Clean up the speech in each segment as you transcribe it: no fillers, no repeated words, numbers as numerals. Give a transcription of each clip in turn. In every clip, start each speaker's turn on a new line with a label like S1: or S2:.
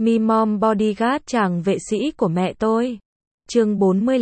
S1: Mi Mom Bodyguard chàng vệ sĩ của mẹ tôi. Chương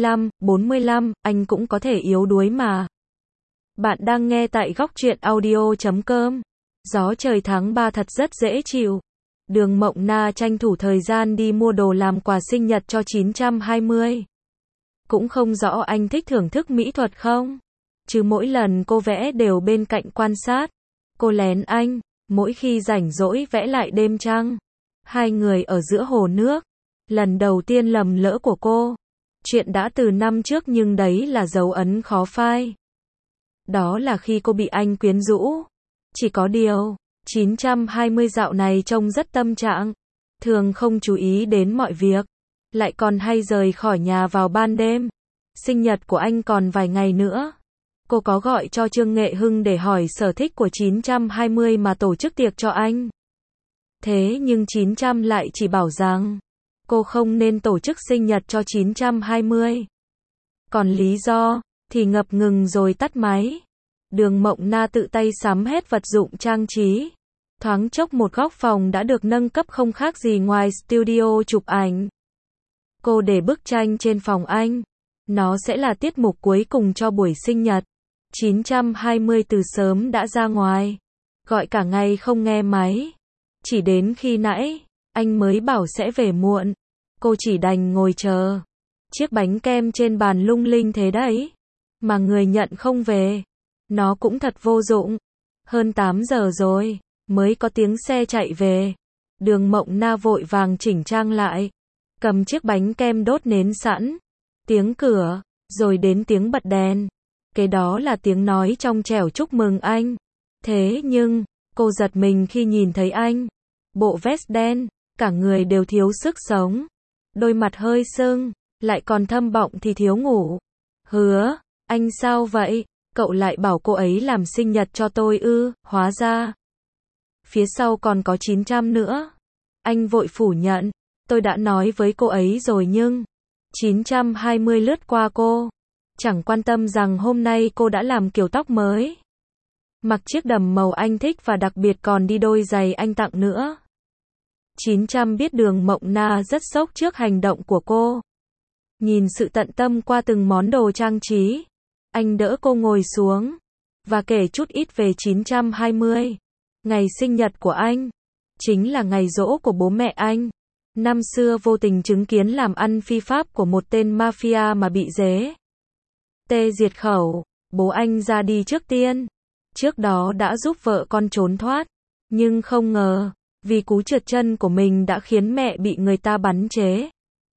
S1: 45, anh cũng có thể yếu đuối mà. Bạn đang nghe tại góc truyện audio.com. Gió trời tháng 3 thật rất dễ chịu. Đường Mộng Na tranh thủ thời gian đi mua đồ làm quà sinh nhật cho 920. Cũng không rõ anh thích thưởng thức mỹ thuật không? Chứ mỗi lần cô vẽ đều bên cạnh quan sát. Cô lén anh, mỗi khi rảnh rỗi vẽ lại đêm trăng. Hai người ở giữa hồ nước. Lần đầu tiên lầm lỡ của cô. Chuyện đã từ năm trước nhưng đấy là dấu ấn khó phai. Đó là khi cô bị anh quyến rũ. Chỉ có điều, 920 dạo này trông rất tâm trạng. Thường không chú ý đến mọi việc. Lại còn hay rời khỏi nhà vào ban đêm. Sinh nhật của anh còn vài ngày nữa. Cô có gọi cho Trương Nghệ Hưng để hỏi sở thích của 920 mà tổ chức tiệc cho anh. Thế nhưng 900 lại chỉ bảo rằng cô không nên tổ chức sinh nhật cho 920. Còn lý do thì ngập ngừng rồi tắt máy. Đường Mộng Na tự tay sắm hết vật dụng trang trí. Thoáng chốc một góc phòng đã được nâng cấp không khác gì ngoài studio chụp ảnh. Cô để bức tranh trên phòng anh. Nó sẽ là tiết mục cuối cùng cho buổi sinh nhật. 920 từ sớm đã ra ngoài. Gọi cả ngày không nghe máy. Chỉ đến khi nãy, anh mới bảo sẽ về muộn. Cô chỉ đành ngồi chờ. Chiếc bánh kem trên bàn lung linh thế đấy. Mà người nhận không về. Nó cũng thật vô dụng. Hơn 8 giờ rồi, mới có tiếng xe chạy về. Đường Mộng Na vội vàng chỉnh trang lại. Cầm chiếc bánh kem đốt nến sẵn. Tiếng cửa, rồi đến tiếng bật đèn. Cái đó là tiếng nói trong trẻo chúc mừng anh. Thế nhưng, cô giật mình khi nhìn thấy anh. Bộ vest đen, cả người đều thiếu sức sống. Đôi mặt hơi sưng, lại còn thâm bọng thì thiếu ngủ. Hứa, anh sao vậy? Cậu lại bảo cô ấy làm sinh nhật cho tôi ư? Hóa ra phía sau còn có 900 nữa. Anh vội phủ nhận. Tôi đã nói với cô ấy rồi nhưng 920 lướt qua cô. Chẳng quan tâm rằng hôm nay cô đã làm kiểu tóc mới. Mặc chiếc đầm màu anh thích và đặc biệt còn đi đôi giày anh tặng nữa. 900 biết Đường Mộng Na rất sốc trước hành động của cô. Nhìn sự tận tâm qua từng món đồ trang trí. Anh đỡ cô ngồi xuống. Và kể chút ít về 920. Ngày sinh nhật của anh. Chính là ngày giỗ của bố mẹ anh. Năm xưa vô tình chứng kiến làm ăn phi pháp của một tên mafia mà bị dế tê diệt khẩu. Bố anh ra đi trước tiên. Trước đó đã giúp vợ con trốn thoát. Nhưng không ngờ, vì cú trượt chân của mình đã khiến mẹ bị người ta bắn chế.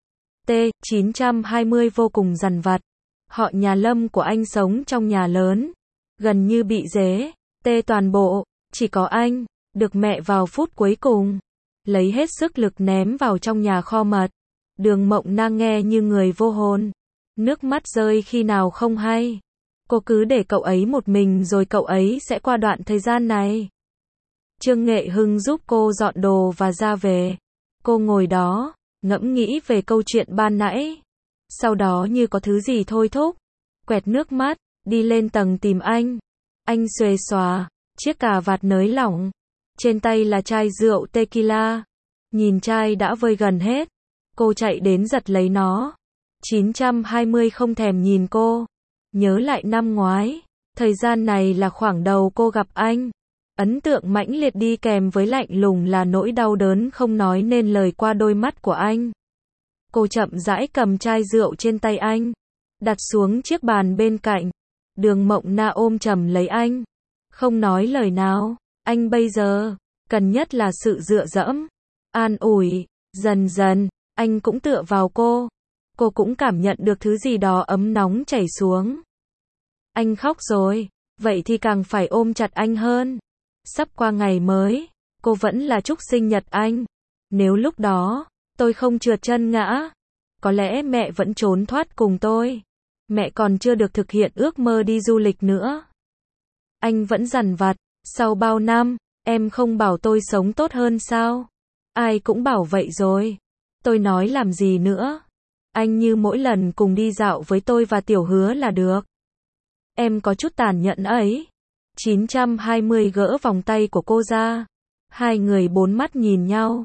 S1: T920 vô cùng dằn vặt. Họ nhà Lâm của anh sống trong nhà lớn. Gần như bị dế tê toàn bộ. Chỉ có anh, được mẹ vào phút cuối cùng. Lấy hết sức lực ném vào trong nhà kho mật. Đường Mộng Na nghe như người vô hồn. Nước mắt rơi khi nào không hay. Cô cứ để cậu ấy một mình rồi cậu ấy sẽ qua đoạn thời gian này. Trương Nghệ Hưng giúp cô dọn đồ và ra về. Cô ngồi đó, ngẫm nghĩ về câu chuyện ban nãy. Sau đó như có thứ gì thôi thúc. Quẹt nước mắt, đi lên tầng tìm anh. Anh xuề xòa, chiếc cà vạt nới lỏng. Trên tay là chai rượu tequila. Nhìn chai đã vơi gần hết. Cô chạy đến giật lấy nó. 920 không thèm nhìn cô. Nhớ lại năm ngoái. Thời gian này là khoảng đầu cô gặp anh. Ấn tượng mãnh liệt đi kèm với lạnh lùng là nỗi đau đớn không nói nên lời qua đôi mắt của anh. Cô chậm rãi cầm chai rượu trên tay anh. Đặt xuống chiếc bàn bên cạnh. Đường Mộng Na ôm chầm lấy anh. Không nói lời nào. Anh bây giờ cần nhất là sự dựa dẫm. An ủi. Dần dần, anh cũng tựa vào cô. Cô cũng cảm nhận được thứ gì đó ấm nóng chảy xuống. Anh khóc rồi. Vậy thì càng phải ôm chặt anh hơn. Sắp qua ngày mới. Cô vẫn là chúc sinh nhật anh. Nếu lúc đó tôi không trượt chân ngã, có lẽ mẹ vẫn trốn thoát cùng tôi. Mẹ còn chưa được thực hiện ước mơ đi du lịch nữa. Anh vẫn dằn vặt. Sau bao năm, em không bảo tôi sống tốt hơn sao? Ai cũng bảo vậy rồi. Tôi nói làm gì nữa? Anh như mỗi lần cùng đi dạo với tôi và Tiểu Hứa là được. Em có chút tàn nhẫn ấy. 920 gỡ vòng tay của cô ra. Hai người bốn mắt nhìn nhau.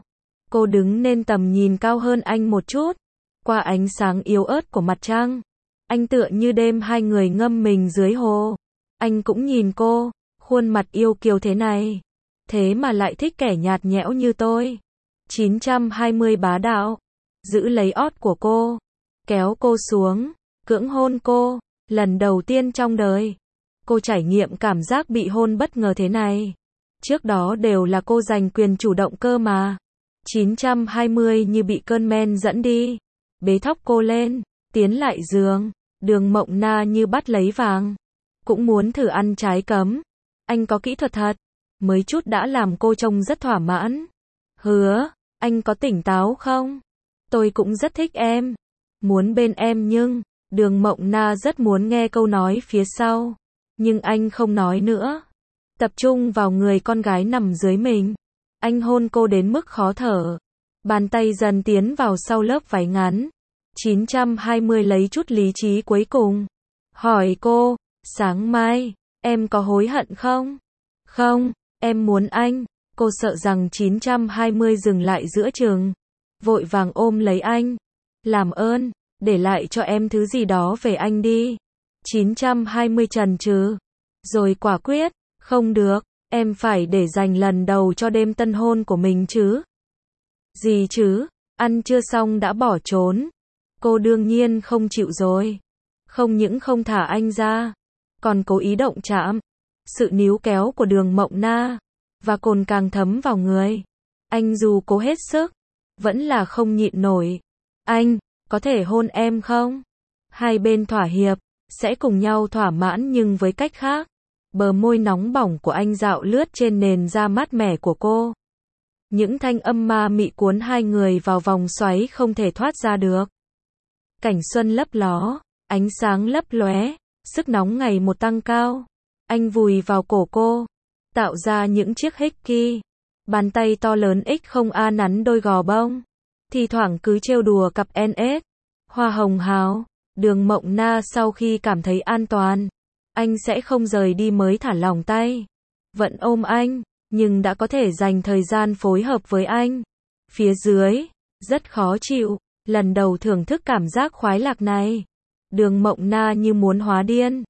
S1: Cô đứng nên tầm nhìn cao hơn anh một chút. Qua ánh sáng yếu ớt của mặt trăng, anh tựa như đêm hai người ngâm mình dưới hồ. Anh cũng nhìn cô, khuôn mặt yêu kiều thế này, thế mà lại thích kẻ nhạt nhẽo như tôi. 920 bá đạo, giữ lấy ót của cô, kéo cô xuống, cưỡng hôn cô, lần đầu tiên trong đời. Cô trải nghiệm cảm giác bị hôn bất ngờ thế này. Trước đó đều là cô giành quyền chủ động cơ mà. 920 như bị cơn men dẫn đi, bế thóc cô lên, tiến lại giường. Đường Mộng Na như bắt lấy vàng, cũng muốn thử ăn trái cấm. Anh có kỹ thuật thật, mới chút đã làm cô trông rất thỏa mãn. Hứa, anh có tỉnh táo không? Tôi cũng rất thích em, muốn bên em nhưng, Đường Mộng Na rất muốn nghe câu nói phía sau, nhưng anh không nói nữa. Tập trung vào người con gái nằm dưới mình. Anh hôn cô đến mức khó thở. Bàn tay dần tiến vào sau lớp váy ngắn. 920 lấy chút lý trí cuối cùng. Hỏi cô, sáng mai, em có hối hận không? Không, em muốn anh. Cô sợ rằng 920 dừng lại giữa chừng. Vội vàng ôm lấy anh. Làm ơn, để lại cho em thứ gì đó về anh đi. 920 chần chừ. Rồi quả quyết, không được, em phải để dành lần đầu cho đêm tân hôn của mình chứ. Gì chứ, ăn chưa xong đã bỏ trốn. Cô đương nhiên không chịu rồi. Không những không thả anh ra, còn cố ý động chạm. Sự níu kéo của Đường Mộng Na và cồn càng thấm vào người. Anh dù cố hết sức, vẫn là không nhịn nổi. Anh, có thể hôn em không? Hai bên thỏa hiệp, sẽ cùng nhau thỏa mãn nhưng với cách khác. Bờ môi nóng bỏng của anh dạo lướt trên nền da mát mẻ của cô. Những thanh âm ma mị cuốn hai người vào vòng xoáy không thể thoát ra được. Cảnh xuân lấp ló, ánh sáng lấp lóe, sức nóng ngày một tăng cao. Anh vùi vào cổ cô, tạo ra những chiếc hickey. Bàn tay to lớn không a nắn đôi gò bông. Thì thoảng cứ trêu đùa cặp NS. Hoa hồng hào, Đường Mộng Na sau khi cảm thấy an toàn, anh sẽ không rời đi mới thả lỏng tay. Vẫn ôm anh, nhưng đã có thể dành thời gian phối hợp với anh. Phía dưới, rất khó chịu, lần đầu thưởng thức cảm giác khoái lạc này. Đường Mộng Na như muốn hóa điên.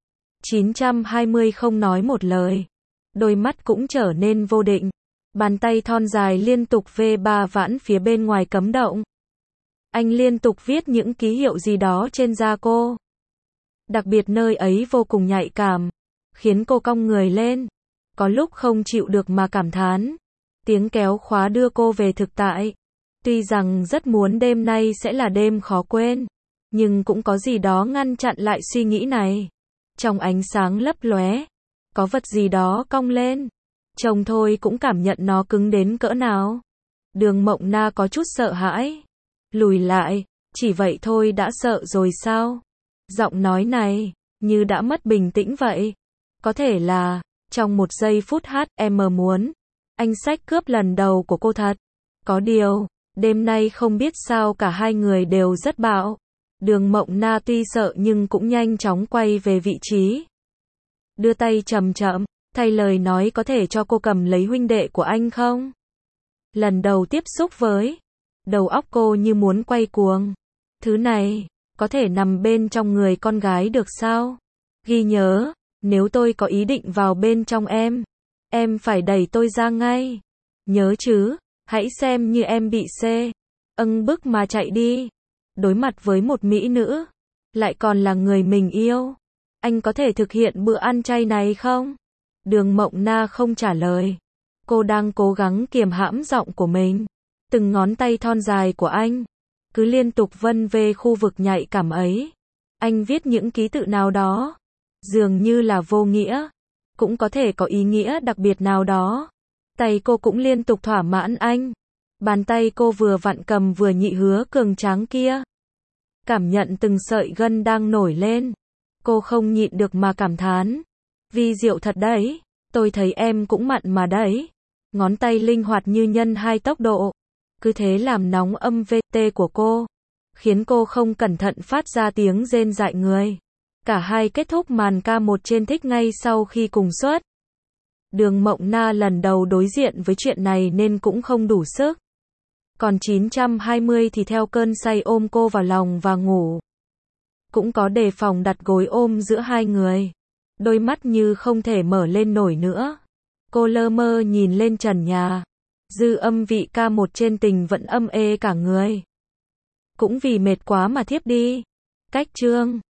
S1: 920 không nói một lời. Đôi mắt cũng trở nên vô định. Bàn tay thon dài liên tục V3 vãn phía bên ngoài cấm động. Anh liên tục viết những ký hiệu gì đó trên da cô. Đặc biệt nơi ấy vô cùng nhạy cảm, khiến cô cong người lên. Có lúc không chịu được mà cảm thán. Tiếng kéo khóa đưa cô về thực tại. Tuy rằng rất muốn đêm nay sẽ là đêm khó quên, nhưng cũng có gì đó ngăn chặn lại suy nghĩ này. Trong ánh sáng lấp lóe, có vật gì đó cong lên. Trông thôi cũng cảm nhận nó cứng đến cỡ nào. Đường Mộng Na có chút sợ hãi. Lùi lại, chỉ vậy thôi đã sợ rồi sao? Giọng nói này, như đã mất bình tĩnh vậy. Có thể là, trong một giây phút em muốn, anh xách cướp lần đầu của cô thật. Có điều, đêm nay không biết sao cả hai người đều rất bạo. Đường Mộng Na tuy sợ nhưng cũng nhanh chóng quay về vị trí. Đưa tay chậm chậm, thay lời nói có thể cho cô cầm lấy huynh đệ của anh không? Lần đầu tiếp xúc với, đầu óc cô như muốn quay cuồng. Thứ này, có thể nằm bên trong người con gái được sao? Ghi nhớ, nếu tôi có ý định vào bên trong em phải đẩy tôi ra ngay. Nhớ chứ, hãy xem như em bị bức mà chạy đi. Đối mặt với một mỹ nữ, lại còn là người mình yêu. Anh có thể thực hiện bữa ăn chay này không? Đường Mộng Na không trả lời. Cô đang cố gắng kiềm hãm giọng của mình. Từng ngón tay thon dài của anh cứ liên tục vân về khu vực nhạy cảm ấy. Anh viết những ký tự nào đó, dường như là vô nghĩa, cũng có thể có ý nghĩa đặc biệt nào đó. Tay cô cũng liên tục thỏa mãn anh. Bàn tay cô vừa vặn cầm vừa nhị hứa cường tráng kia. Cảm nhận từng sợi gân đang nổi lên. Cô không nhịn được mà cảm thán. Vi diệu thật đấy, tôi thấy em cũng mặn mà đấy. Ngón tay linh hoạt như nhân hai tốc độ. Cứ thế làm nóng âm VT của cô, khiến cô không cẩn thận phát ra tiếng rên dại người. Cả hai kết thúc màn ca một trên thích ngay sau khi cùng xuất. Đường Mộng Na lần đầu đối diện với chuyện này nên cũng không đủ sức. Còn 920 thì theo cơn say ôm cô vào lòng và ngủ. Cũng có đề phòng đặt gối ôm giữa hai người. Đôi mắt như không thể mở lên nổi nữa. Cô lơ mơ nhìn lên trần nhà. Dư âm vị ca một trên tình vẫn âm ê cả người. Cũng vì mệt quá mà thiếp đi. Cách chương